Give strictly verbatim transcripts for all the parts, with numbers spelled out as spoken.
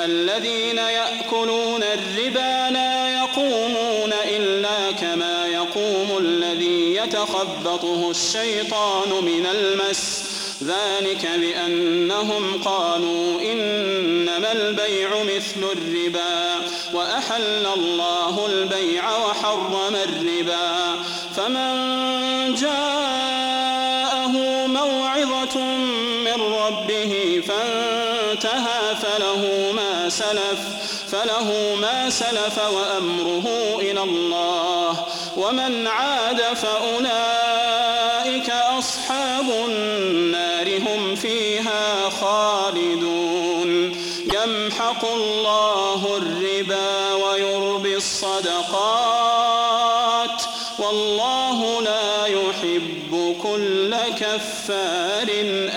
الذين يأكلون الربا لا يقومون إلا كما يقوم الذي يتخبطه الشيطان من المس ذلك بأنهم قالوا إنما البيع مثل الربا وأحل الله البيع وحرم الربا فمن جاءه موعظة من ربه فانتهى فله ما سلف فله ما سلف وأمره إلى الله ومن عاد فأولئك أصحاب النار هم فيها خالدون يمحق الله الربا ويربي الصدقات والله لا يحب كل كفار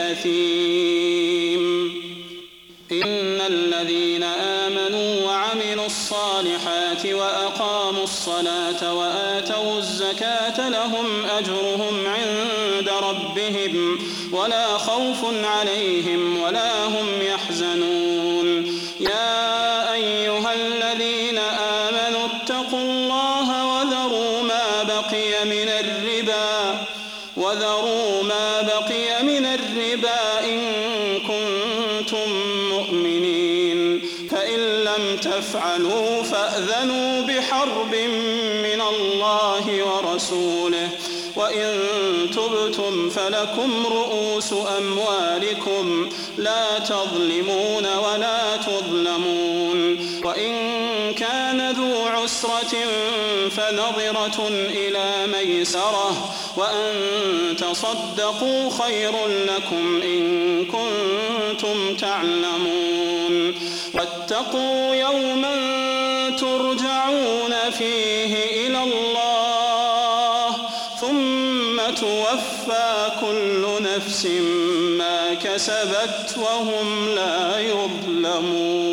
أثيم إن الذين آمنوا وعملوا الصالحات وأقاموا الصلاة وآتوا الزكاة لهم أجرهم عند ربهم ولا خوف عليهم ولا هم يحزنون يا أيها الذين آمنوا اتقوا الله وذروا ما بقي من الربا وذروا ما بقي من الربا إن كنتم مؤمنين فإن لم تفعلوا فأذنوا بحرب من الله ورسوله وإن تبتم فلكم رؤوس أموالكم لا تظلمون ولا تظلمون وإن كان ذو عسرة فنظرة إلى ميسرة وأن تصدقوا خير لكم إن كنتم تعلمون واتقوا يوما ترجعون فيه إلى الله ثم توفى كل نفس ما كسبت وهم لا يظلمون.